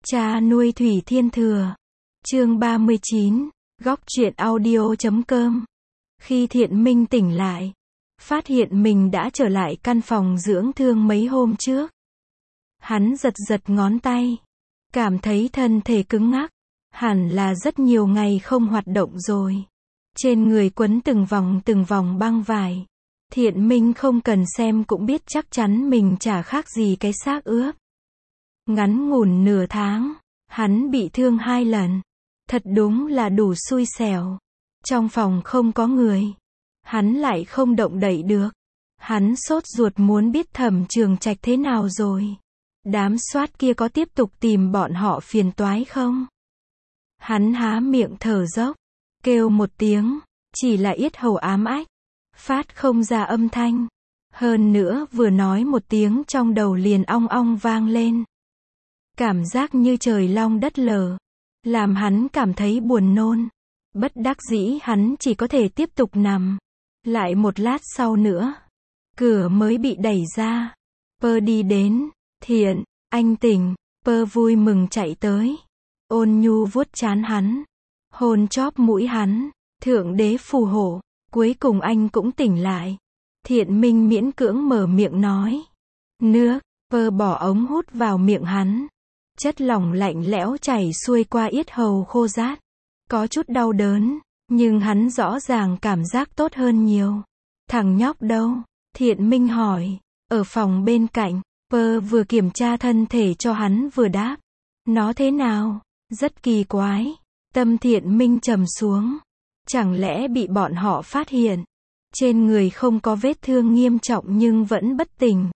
Cha nuôi Thủy Thiên Thừa. Chương 39, góc truyện audio.com. Khi Thiện Minh tỉnh lại, phát hiện mình đã trở lại căn phòng dưỡng thương mấy hôm trước. Hắn giật giật ngón tay, cảm thấy thân thể cứng ngắc, hẳn là rất nhiều ngày không hoạt động rồi. Trên người quấn từng vòng băng vải. Thiện Minh không cần xem cũng biết chắc chắn mình chả khác gì cái xác ướp. Ngắn ngủn nửa tháng, hắn bị thương 2 lần. Thật đúng là đủ xui xẻo. Trong phòng không có người, hắn lại không động đậy được. Hắn sốt ruột muốn biết Thẩm Trường Trạch thế nào rồi. Đám SWAT kia có tiếp tục tìm bọn họ phiền toái không? Hắn há miệng thở dốc, kêu một tiếng, chỉ là yết hầu ám ách, phát không ra âm thanh. Hơn nữa vừa nói một tiếng trong đầu liền ong ong vang lên. Cảm giác như trời long đất lở, làm hắn cảm thấy buồn nôn. Bất đắc dĩ hắn chỉ có thể tiếp tục nằm. Lại một lát sau nữa, cửa mới bị đẩy ra. Pơ đi đến. Thiện, anh tỉnh. Pơ vui mừng chạy tới, ôn nhu vuốt trán hắn, hôn chóp mũi hắn. Thượng đế phù hộ, cuối cùng anh cũng tỉnh lại. Thiện Minh miễn cưỡng mở miệng nói. Nước. Pơ bỏ ống hút vào miệng hắn. Chất lỏng lạnh lẽo chảy xuôi qua yết hầu khô rát. Có chút đau đớn, nhưng hắn rõ ràng cảm giác tốt hơn nhiều. Thằng nhóc đâu? Thiện Minh hỏi. Ở phòng bên cạnh. Pơ vừa kiểm tra thân thể cho hắn vừa đáp. Nó thế nào? Rất kỳ quái. Tâm Thiện Minh trầm xuống. Chẳng lẽ bị bọn họ phát hiện? Trên người không có vết thương nghiêm trọng nhưng vẫn bất tỉnh.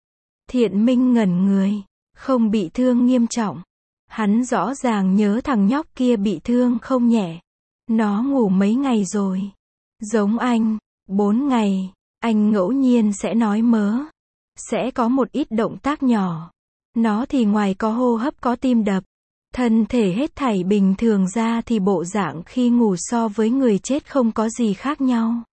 Thiện Minh ngẩn người. Không bị thương nghiêm trọng. Hắn rõ ràng nhớ thằng nhóc kia bị thương không nhẹ. Nó ngủ mấy ngày rồi. Giống anh, 4 ngày. Anh ngẫu nhiên sẽ nói mớ. Sẽ có một ít động tác nhỏ. Nó thì ngoài có hô hấp có tim đập. Thân thể hết thảy bình thường ra thì bộ dạng khi ngủ so với người chết không có gì khác nhau.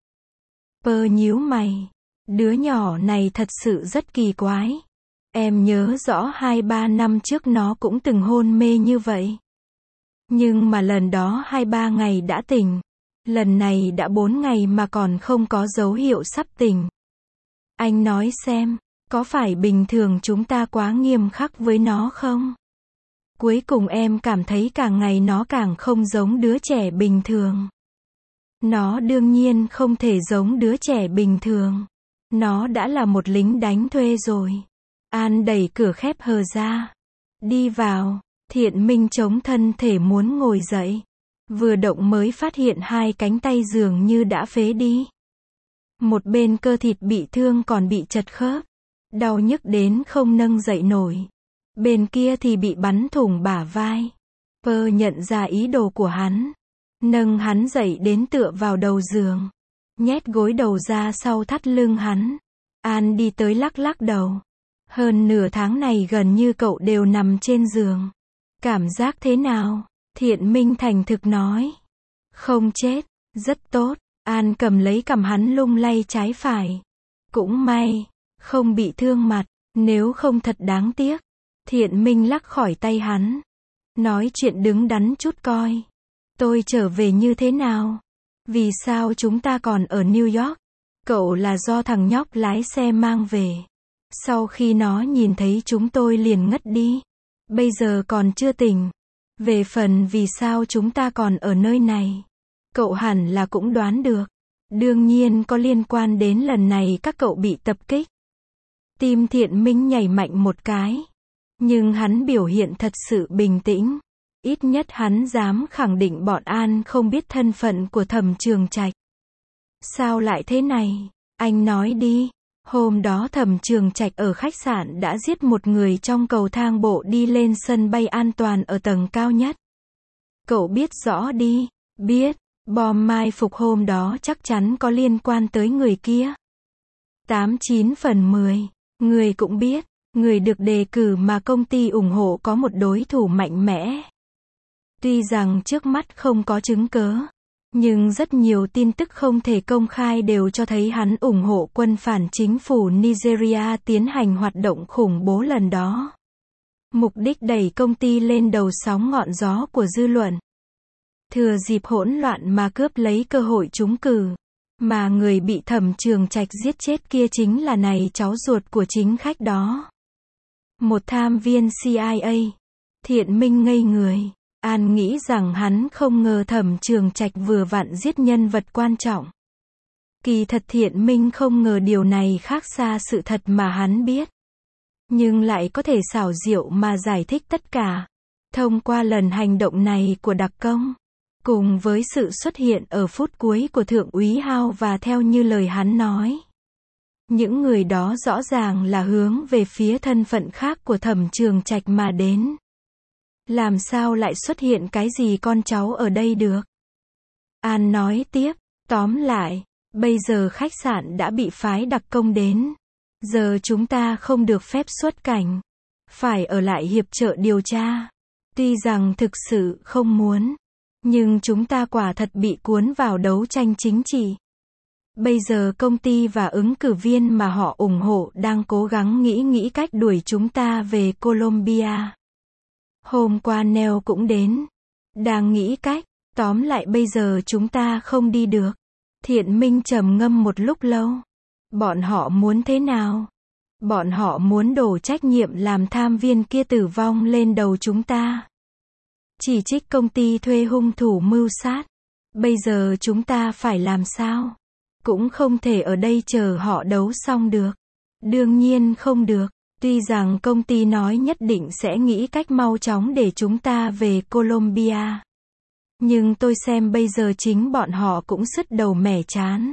Pơ nhíu mày. Đứa nhỏ này thật sự rất kỳ quái. Em nhớ rõ 2-3 năm trước nó cũng từng hôn mê như vậy. Nhưng mà lần đó 2-3 ngày đã tỉnh. Lần này đã 4 ngày mà còn không có dấu hiệu sắp tỉnh. Anh nói xem, có phải bình thường chúng ta quá nghiêm khắc với nó không? Cuối cùng em cảm thấy càng ngày nó càng không giống đứa trẻ bình thường. Nó đương nhiên không thể giống đứa trẻ bình thường. Nó đã là một lính đánh thuê rồi. An đẩy cửa khép hờ ra. Đi vào. Thiện Minh chống thân thể muốn ngồi dậy. Vừa động mới phát hiện 2 cánh tay dường như đã phế đi. Một bên cơ thịt bị thương còn bị chật khớp. Đau nhức đến không nâng dậy nổi. Bên kia thì bị bắn thủng bả vai. Pơ nhận ra ý đồ của hắn. Nâng hắn dậy đến tựa vào đầu giường. Nhét gối đầu ra sau thắt lưng hắn. An đi tới lắc lắc đầu. Hơn nửa tháng này gần như cậu đều nằm trên giường. Cảm giác thế nào? Thiện Minh thành thực nói. Không chết, rất tốt. An cầm lấy cằm hắn lung lay trái phải. Cũng may, không bị thương mặt, nếu không thật đáng tiếc. Thiện Minh lắc khỏi tay hắn. Nói chuyện đứng đắn chút coi. Tôi trở về như thế nào? Vì sao chúng ta còn ở New York? Cậu là do thằng nhóc lái xe mang về. Sau khi nó nhìn thấy chúng tôi liền ngất đi. Bây giờ còn chưa tỉnh. Về phần vì sao chúng ta còn ở nơi này, cậu hẳn là cũng đoán được. Đương nhiên có liên quan đến lần này các cậu bị tập kích. Tim Thiện Minh nhảy mạnh một cái. Nhưng hắn biểu hiện thật sự bình tĩnh. Ít nhất hắn dám khẳng định bọn An không biết thân phận của Thẩm Trường Trạch. Sao lại thế này? Anh nói đi. Hôm đó Thẩm Trường Trạch ở khách sạn đã giết một người trong cầu thang bộ đi lên sân bay an toàn ở tầng cao nhất. Cậu biết rõ đi. Biết. Bom mai phục hôm đó chắc chắn có liên quan tới người kia. 89 phần 10. Người cũng biết. Người được đề cử mà công ty ủng hộ có một đối thủ mạnh mẽ. Tuy rằng trước mắt không có chứng cớ. Nhưng rất nhiều tin tức không thể công khai đều cho thấy hắn ủng hộ quân phản chính phủ Nigeria tiến hành hoạt động khủng bố lần đó. Mục đích đẩy công ty lên đầu sóng ngọn gió của dư luận. Thừa dịp hỗn loạn mà cướp lấy cơ hội trúng cử. Mà người bị Thẩm Trường Trạch giết chết kia chính là này cháu ruột của chính khách đó. Một tham viên CIA. Thiện Minh ngây người. An nghĩ rằng hắn không ngờ Thẩm Trường Trạch vừa vặn giết nhân vật quan trọng. Kỳ thật Thiện Minh không ngờ điều này khác xa sự thật mà hắn biết. Nhưng lại có thể xảo diệu mà giải thích tất cả. Thông qua lần hành động này của đặc công. Cùng với sự xuất hiện ở phút cuối của Thượng úy Hao và theo như lời hắn nói. Những người đó rõ ràng là hướng về phía thân phận khác của Thẩm Trường Trạch mà đến. Làm sao lại xuất hiện cái gì con cháu ở đây được? An nói tiếp, tóm lại, bây giờ khách sạn đã bị phái đặc công đến. Giờ chúng ta không được phép xuất cảnh. Phải ở lại hiệp trợ điều tra. Tuy rằng thực sự không muốn. Nhưng chúng ta quả thật bị cuốn vào đấu tranh chính trị. Bây giờ công ty và ứng cử viên mà họ ủng hộ đang cố gắng nghĩ cách đuổi chúng ta về Colombia. Hôm qua Neil cũng đến. Đang nghĩ cách. Tóm lại bây giờ chúng ta không đi được. Thiện Minh trầm ngâm một lúc lâu. Bọn họ muốn thế nào? Bọn họ muốn đổ trách nhiệm làm tham viên kia tử vong lên đầu chúng ta. Chỉ trích công ty thuê hung thủ mưu sát. Bây giờ chúng ta phải làm sao? Cũng không thể ở đây chờ họ đấu xong được. Đương nhiên không được. Tuy rằng công ty nói nhất định sẽ nghĩ cách mau chóng để chúng ta về Colombia. Nhưng tôi xem bây giờ chính bọn họ cũng sứt đầu mẻ chán.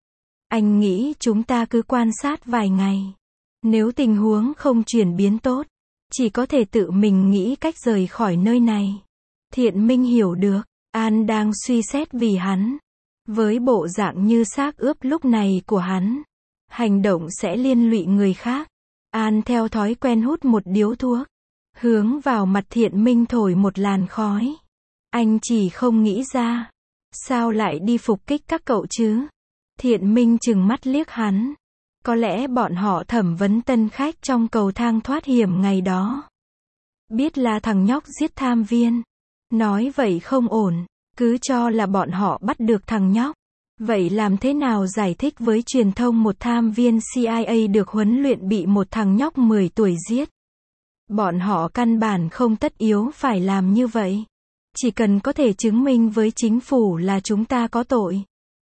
Anh nghĩ chúng ta cứ quan sát vài ngày. Nếu tình huống không chuyển biến tốt, chỉ có thể tự mình nghĩ cách rời khỏi nơi này. Thiện Minh hiểu được, An đang suy xét vì hắn. Với bộ dạng như xác ướp lúc này của hắn, hành động sẽ liên lụy người khác. An theo thói quen hút một điếu thuốc, hướng vào mặt Thiện Minh thổi một làn khói. Anh chỉ không nghĩ ra, sao lại đi phục kích các cậu chứ? Thiện Minh trừng mắt liếc hắn. Có lẽ bọn họ thẩm vấn tân khách trong cầu thang thoát hiểm ngày đó. Biết là thằng nhóc giết tham viên. Nói vậy không ổn, cứ cho là bọn họ bắt được thằng nhóc. Vậy làm thế nào giải thích với truyền thông một tham viên CIA được huấn luyện bị một thằng nhóc 10 tuổi giết? Bọn họ căn bản không tất yếu phải làm như vậy. Chỉ cần có thể chứng minh với chính phủ là chúng ta có tội.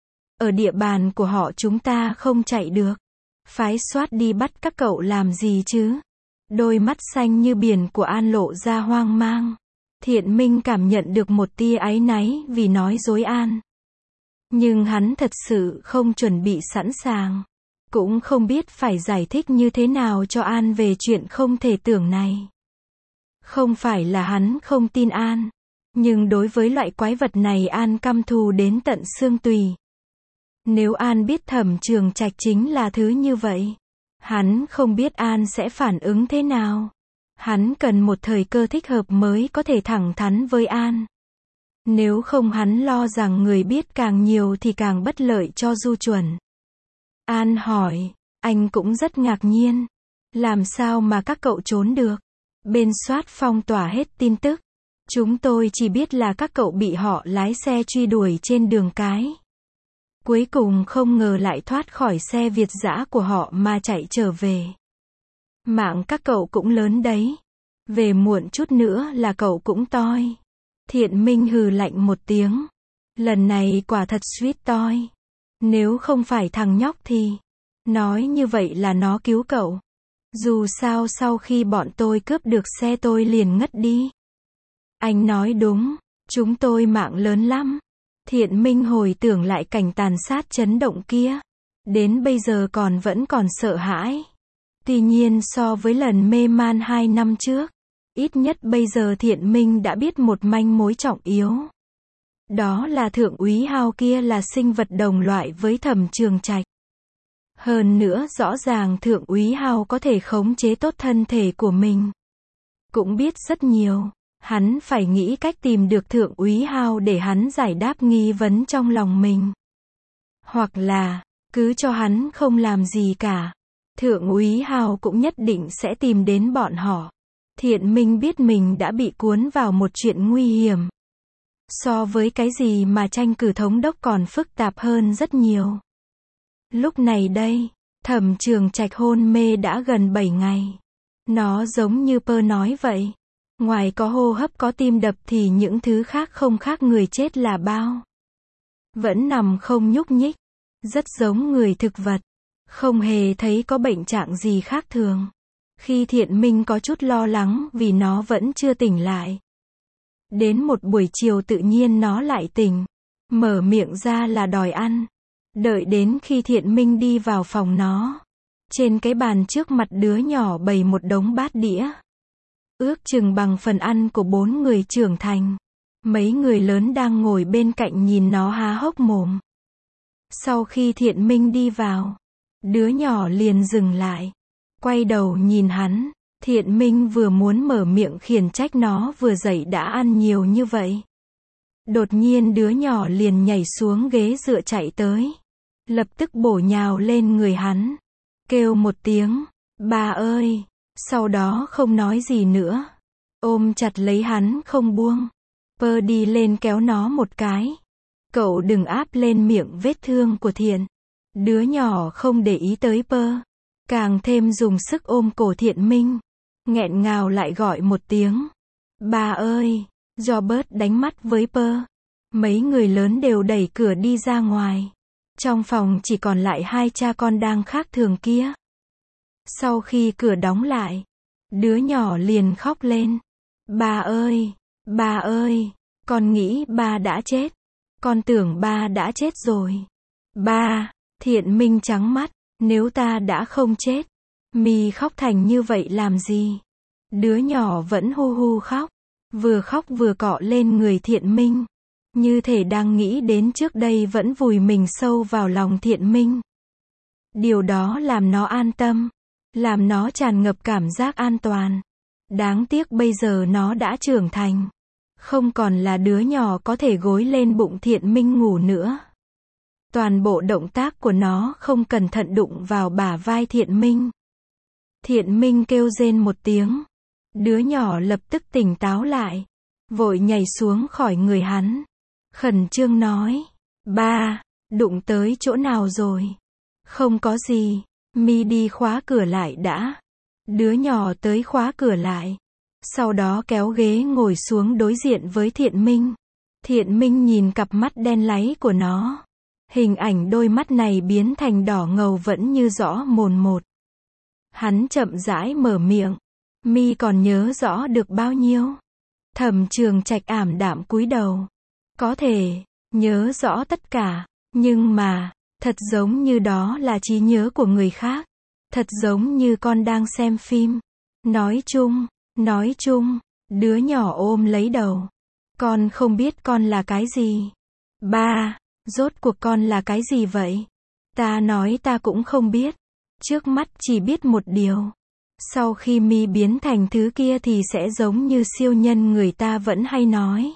Ở địa bàn của họ chúng ta không chạy được. Phái SWAT đi bắt các cậu làm gì chứ? Đôi mắt xanh như biển của An lộ ra hoang mang. Thiện Minh cảm nhận được một tia áy náy vì nói dối An. Nhưng hắn thật sự không chuẩn bị sẵn sàng. Cũng không biết phải giải thích như thế nào cho An về chuyện không thể tưởng này. Không phải là hắn không tin An. Nhưng đối với loại quái vật này An căm thù đến tận xương tùy. Nếu An biết Thẩm Trường Trạch chính là thứ như vậy, hắn không biết An sẽ phản ứng thế nào. Hắn cần một thời cơ thích hợp mới có thể thẳng thắn với An. Nếu không hắn lo rằng người biết càng nhiều thì càng bất lợi cho Du Chuẩn. An hỏi, anh cũng rất ngạc nhiên. Làm sao mà các cậu trốn được? Bên SWAT phong tỏa hết tin tức. Chúng tôi chỉ biết là các cậu bị họ lái xe truy đuổi trên đường cái. Cuối cùng không ngờ lại thoát khỏi xe Việt dã của họ mà chạy trở về. Mạng các cậu cũng lớn đấy. Về muộn chút nữa là cậu cũng toi. Thiện Minh hừ lạnh một tiếng. Lần này quả thật suýt toi. Nếu không phải thằng nhóc thì... Nói như vậy là nó cứu cậu. Dù sao sau khi bọn tôi cướp được xe tôi liền ngất đi. Anh nói đúng. Chúng tôi mạng lớn lắm. Thiện Minh hồi tưởng lại cảnh tàn sát chấn động kia. Đến bây giờ vẫn còn sợ hãi. Tuy nhiên so với lần mê man 2 năm trước, ít nhất bây giờ Thiện Minh đã biết một manh mối trọng yếu. Đó là Thượng úy Hao kia là sinh vật đồng loại với Thẩm Trường Trạch. Hơn nữa rõ ràng Thượng úy Hao có thể khống chế tốt thân thể của mình. Cũng biết rất nhiều. Hắn phải nghĩ cách tìm được Thượng úy Hao để hắn giải đáp nghi vấn trong lòng mình. Hoặc là, cứ cho hắn không làm gì cả. Thượng úy Hao cũng nhất định sẽ tìm đến bọn họ. Thiện Minh biết mình đã bị cuốn vào một chuyện nguy hiểm. So với cái gì mà tranh cử thống đốc còn phức tạp hơn rất nhiều. Lúc này đây, Thẩm Trường Trạch hôn mê đã gần 7 ngày. Nó giống như Pơ nói vậy. Ngoài có hô hấp có tim đập thì những thứ khác không khác người chết là bao. Vẫn nằm không nhúc nhích. Rất giống người thực vật. Không hề thấy có bệnh trạng gì khác thường. Khi Thiện Minh có chút lo lắng vì nó vẫn chưa tỉnh lại. Đến một buổi chiều tự nhiên nó lại tỉnh. Mở miệng ra là đòi ăn. Đợi đến khi Thiện Minh đi vào phòng nó. Trên cái bàn trước mặt đứa nhỏ bày một đống bát đĩa. Ước chừng bằng phần ăn của 4 người trưởng thành. Mấy người lớn đang ngồi bên cạnh nhìn nó há hốc mồm. Sau khi Thiện Minh đi vào, đứa nhỏ liền dừng lại. Quay đầu nhìn hắn. Thiện Minh vừa muốn mở miệng khiển trách nó vừa dậy đã ăn nhiều như vậy. Đột nhiên đứa nhỏ liền nhảy xuống ghế dựa chạy tới. Lập tức bổ nhào lên người hắn. Kêu một tiếng, ba ơi. Sau đó không nói gì nữa. Ôm chặt lấy hắn không buông. Pơ đi lên kéo nó một cái. Cậu đừng áp lên miệng vết thương của Thiện. Đứa nhỏ không để ý tới Pơ. Càng thêm dùng sức ôm cổ Thiện Minh. Nghẹn ngào lại gọi một tiếng. Ba ơi. Robert đánh mắt với Pơ. Mấy người lớn đều đẩy cửa đi ra ngoài. Trong phòng chỉ còn lại hai cha con đang khác thường kia. Sau khi cửa đóng lại, đứa nhỏ liền khóc lên. Ba ơi, con nghĩ ba đã chết. Con tưởng ba đã chết rồi. Ba, Thiện Minh trắng mắt, nếu ta đã không chết, mi khóc thành như vậy làm gì? Đứa nhỏ vẫn hu hu khóc vừa cọ lên người Thiện Minh. Như thể đang nghĩ đến trước đây vẫn vùi mình sâu vào lòng Thiện Minh. Điều đó làm nó an tâm. Làm nó tràn ngập cảm giác an toàn. Đáng tiếc bây giờ nó đã trưởng thành. Không còn là đứa nhỏ có thể gối lên bụng Thiện Minh ngủ nữa. Toàn bộ động tác của nó không cẩn thận đụng vào bả vai Thiện Minh. Thiện Minh kêu rên một tiếng. Đứa nhỏ lập tức tỉnh táo lại. Vội nhảy xuống khỏi người hắn. Khẩn trương nói. Ba, đụng tới chỗ nào rồi? Không có gì. Mi đi khóa cửa lại đã. Đứa nhỏ tới khóa cửa lại. Sau đó kéo ghế ngồi xuống đối diện với Thiện Minh. Thiện Minh nhìn cặp mắt đen láy của nó. Hình ảnh đôi mắt này biến thành đỏ ngầu vẫn như rõ mồn một. Hắn chậm rãi mở miệng. Mi còn nhớ rõ được bao nhiêu? Thẩm Trường Trạch ảm đạm cúi đầu. Có thể, nhớ rõ tất cả. Nhưng mà, thật giống như đó là trí nhớ của người khác. Thật giống như con đang xem phim. Nói chung, đứa nhỏ ôm lấy đầu. Con không biết con là cái gì. Ba, rốt cuộc con là cái gì vậy? Ta nói ta cũng không biết. Trước mắt chỉ biết một điều. Sau khi mi biến thành thứ kia thì sẽ giống như siêu nhân người ta vẫn hay nói.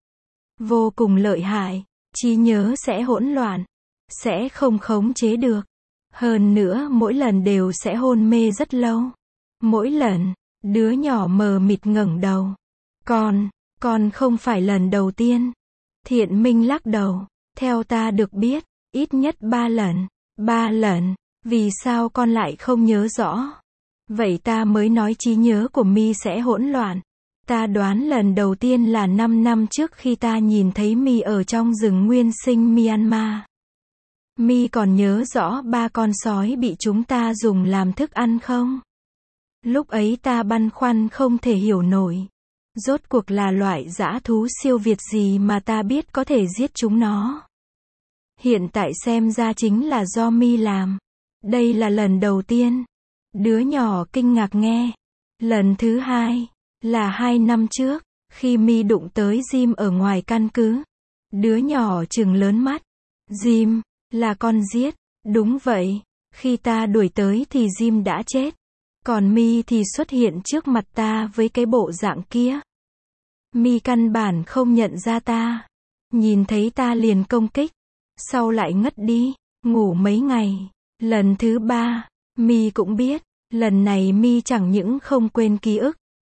Vô cùng lợi hại. Trí nhớ sẽ hỗn loạn. Sẽ không khống chế được. Hơn nữa mỗi lần đều sẽ hôn mê rất lâu. Mỗi lần, đứa nhỏ mờ mịt ngẩng đầu. Con không phải lần đầu tiên. Thiện Minh lắc đầu. Theo ta được biết, ít nhất 3 lần. 3 lần. Vì sao con lại không nhớ rõ? Vậy ta mới nói trí nhớ của mi sẽ hỗn loạn. Ta đoán lần đầu tiên là 5 năm trước khi ta nhìn thấy mi ở trong rừng nguyên sinh Myanmar. Mi còn nhớ rõ 3 con sói bị chúng ta dùng làm thức ăn không? Lúc ấy ta băn khoăn không thể hiểu nổi. Rốt cuộc là loại dã thú siêu việt gì mà ta biết có thể giết chúng nó. Hiện tại xem ra chính là do mi làm. Đây là lần đầu tiên. Đứa nhỏ kinh ngạc nghe. Lần thứ hai, là 2 năm trước, khi mi đụng tới Jim ở ngoài căn cứ. Đứa nhỏ trừng lớn mắt. Jim, là con giết. Đúng vậy, khi ta đuổi tới thì Jim đã chết. Còn mi thì xuất hiện trước mặt ta với cái bộ dạng kia. Mi căn bản không nhận ra ta. Nhìn thấy ta liền công kích. Sau lại ngất đi, ngủ mấy ngày. Lần thứ 3, mi cũng biết. Lần này mi chẳng những không quên ký ức.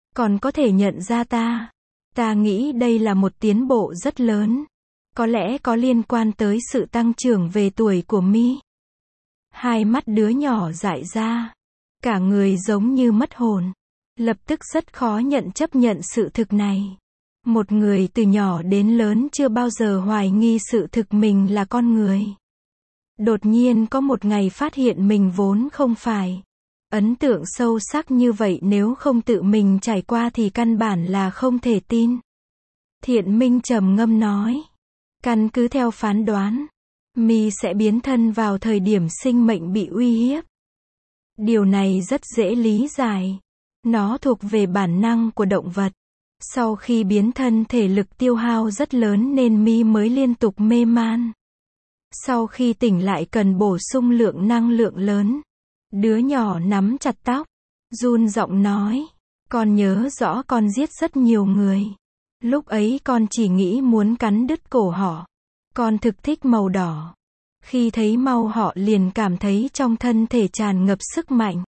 còn có thể nhận ra ta. Ta nghĩ đây là một tiến bộ rất lớn. Có lẽ có liên quan tới sự tăng trưởng về tuổi của Mi. Hai mắt đứa nhỏ dại ra. Cả người giống như mất hồn. Lập tức rất khó chấp nhận sự thực này. Một người từ nhỏ đến lớn chưa bao giờ hoài nghi sự thực mình là con người. Đột nhiên có một ngày phát hiện mình vốn không phải. Ấn tượng sâu sắc như vậy nếu không tự mình trải qua thì căn bản là không thể tin. Thiện Minh trầm ngâm nói. Căn cứ theo phán đoán, Mi sẽ biến thân vào thời điểm sinh mệnh bị uy hiếp. Điều này rất dễ lý giải. Nó thuộc về bản năng của động vật. Sau khi biến thân thể lực tiêu hao rất lớn nên Mi mới liên tục mê man. Sau khi tỉnh lại cần bổ sung lượng năng lượng lớn. Đứa nhỏ nắm chặt tóc, run giọng nói. Con nhớ rõ con giết rất nhiều người. Lúc ấy con chỉ nghĩ muốn cắn đứt cổ họ. Con thực thích màu đỏ. Khi thấy màu họ liền cảm thấy trong thân thể tràn ngập sức mạnh.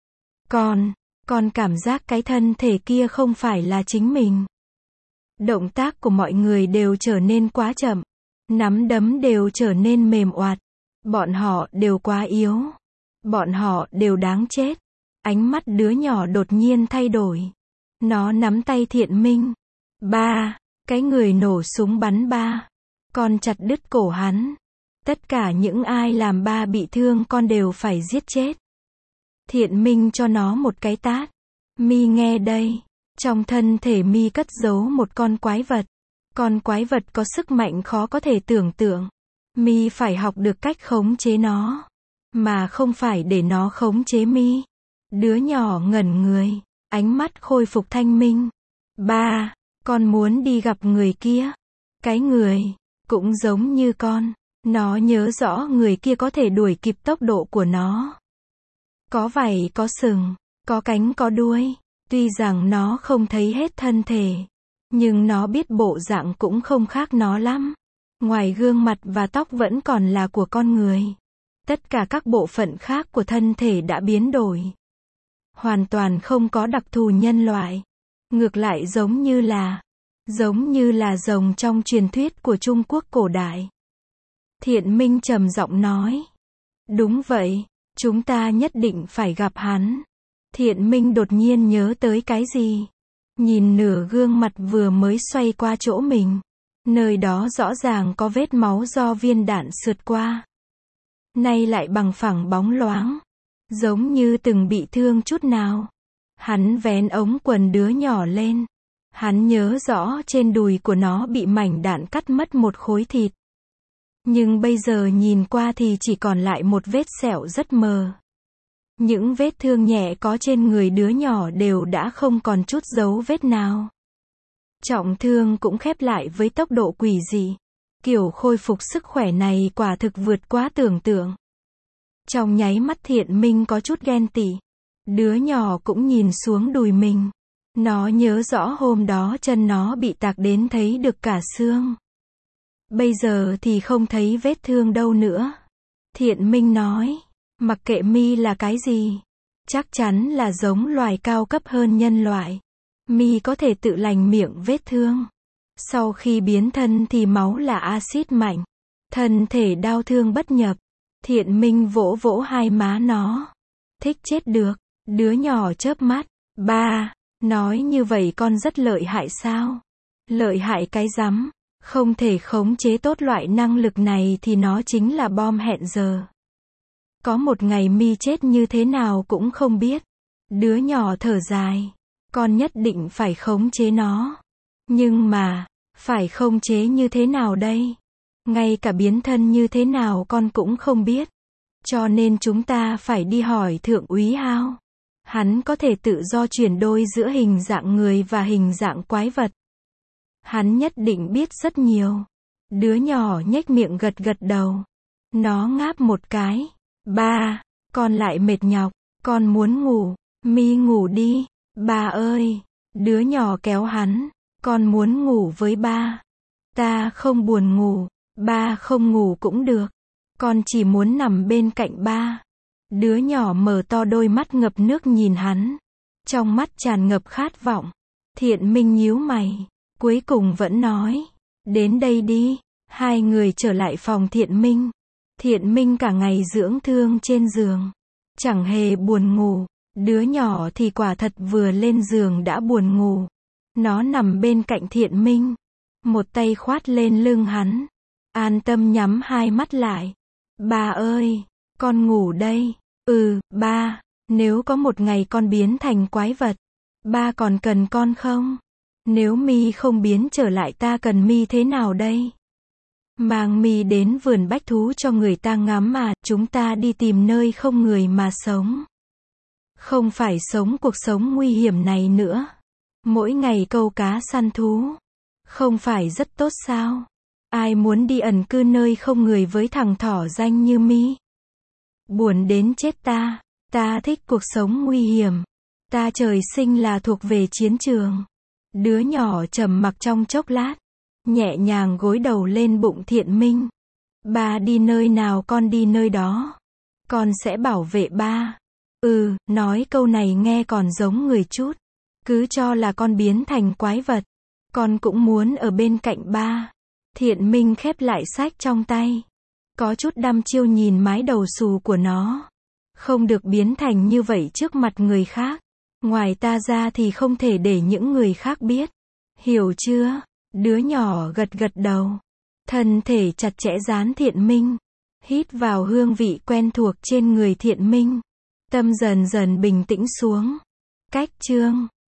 Con cảm giác cái thân thể kia không phải là chính mình. Động tác của mọi người đều trở nên quá chậm. Nắm đấm đều trở nên mềm oạt. Bọn họ đều quá yếu. Bọn họ đều đáng chết. Ánh mắt đứa nhỏ đột nhiên thay đổi. Nó nắm tay Thiện Minh. Ba, cái người nổ súng bắn ba. Con chặt đứt cổ hắn. Tất cả những ai làm ba bị thương con đều phải giết chết. Thiện Minh cho nó một cái tát. Mi nghe đây. Trong thân thể Mi cất giấu một con quái vật. Con quái vật có sức mạnh khó có thể tưởng tượng. Mi phải học được cách khống chế nó. Mà không phải để nó khống chế Mi. Đứa nhỏ ngẩn người. Ánh mắt khôi phục thanh minh. Ba, con muốn đi gặp người kia. Cái người, cũng giống như con. Nó nhớ rõ người kia có thể đuổi kịp tốc độ của nó. Có vảy có sừng, có cánh có đuôi. Tuy rằng nó không thấy hết thân thể. Nhưng nó biết bộ dạng cũng không khác nó lắm. Ngoài gương mặt và tóc vẫn còn là của con người. Tất cả các bộ phận khác của thân thể đã biến đổi. Hoàn toàn không có đặc thù nhân loại. Ngược lại giống như là rồng trong truyền thuyết của Trung Quốc cổ đại. Thiện Minh trầm giọng nói. Đúng vậy, chúng ta nhất định phải gặp hắn. Thiện Minh đột nhiên nhớ tới cái gì. Nhìn nửa gương mặt vừa mới xoay qua chỗ mình. Nơi đó rõ ràng có vết máu do viên đạn sượt qua. Nay lại bằng phẳng bóng loáng. Giống như từng bị thương chút nào. Hắn vén ống quần đứa nhỏ lên. Hắn nhớ rõ trên đùi của nó bị mảnh đạn cắt mất một khối thịt. Nhưng bây giờ nhìn qua thì chỉ còn lại một vết sẹo rất mờ. Những vết thương nhẹ có trên người đứa nhỏ đều đã không còn chút dấu vết nào. Trọng thương cũng khép lại với tốc độ quỷ dị. Kiểu khôi phục sức khỏe này quả thực vượt quá tưởng tượng. Trong nháy mắt Thiện Minh có chút ghen tị. Đứa nhỏ cũng nhìn xuống đùi mình. Nó nhớ rõ hôm đó chân nó bị tạc đến thấy được cả xương. Bây giờ thì không thấy vết thương đâu nữa. Thiện Minh nói, mặc kệ Mi là cái gì, chắc chắn là giống loài cao cấp hơn nhân loại. Mi có thể tự lành miệng vết thương. Sau khi biến thân thì máu là axit mạnh. Thân thể đau thương bất nhập. Thiện Minh vỗ vỗ hai má nó. Thích chết được. Đứa nhỏ chớp mắt. Ba, nói như vậy con rất lợi hại sao? Lợi hại cái rắm. Không thể khống chế tốt loại năng lực này thì nó chính là bom hẹn giờ. Có một ngày Mi chết như thế nào cũng không biết. Đứa nhỏ thở dài. Con nhất định phải khống chế nó. Nhưng mà, phải khống chế như thế nào đây? Ngay cả biến thân như thế nào con cũng không biết. Cho nên chúng ta phải đi hỏi Thượng úy Hao. Hắn có thể tự do chuyển đổi giữa hình dạng người và hình dạng quái vật. Hắn nhất định biết rất nhiều. Đứa nhỏ nhếch miệng gật gật đầu. Nó ngáp một cái. Ba, con lại mệt nhọc. Con muốn ngủ. Mi ngủ đi. Ba ơi. Đứa nhỏ kéo hắn. Con muốn ngủ với ba. Ta không buồn ngủ. Ba không ngủ cũng được. Con chỉ muốn nằm bên cạnh ba. Đứa nhỏ mở to đôi mắt ngập nước nhìn hắn. trong mắt tràn ngập khát vọng. Thiện Minh nhíu mày, cuối cùng vẫn nói, đến đây đi. Hai người trở lại phòng Thiện Minh. Thiện Minh cả ngày dưỡng thương trên giường, chẳng hề buồn ngủ. Đứa nhỏ thì quả thật vừa lên giường đã buồn ngủ. Nó nằm bên cạnh Thiện Minh, một tay khoát lên lưng hắn, an tâm nhắm hai mắt lại. Ba ơi, con ngủ đây. Ừ, ba, nếu có một ngày con biến thành quái vật, ba còn cần con không? Nếu mi không biến trở lại ta cần mi thế nào đây? Mang mi đến vườn bách thú cho người ta ngắm à, chúng ta đi tìm nơi không người mà sống. Không phải sống cuộc sống nguy hiểm này nữa. Mỗi ngày câu cá săn thú, không phải rất tốt sao? Ai muốn đi ẩn cư nơi không người với thằng thỏ danh như mi? Buồn đến chết ta. Ta thích cuộc sống nguy hiểm. Ta trời sinh là thuộc về chiến trường. Đứa nhỏ trầm mặc trong chốc lát, nhẹ nhàng gối đầu lên bụng Thiện Minh. Ba đi nơi nào con đi nơi đó. Con sẽ bảo vệ ba. Ừ, nói câu này nghe còn giống người chút. Cứ cho là con biến thành quái vật, con cũng muốn ở bên cạnh ba. Thiện Minh khép lại sách trong tay, có chút đăm chiêu nhìn mái đầu xù của nó. Không được biến thành như vậy trước mặt người khác. Ngoài ta ra thì không thể để những người khác biết. Hiểu chưa? Đứa nhỏ gật gật đầu. Thân thể chặt chẽ dán Thiện Minh. Hít vào hương vị quen thuộc trên người Thiện Minh. Tâm dần dần bình tĩnh xuống. Cách chương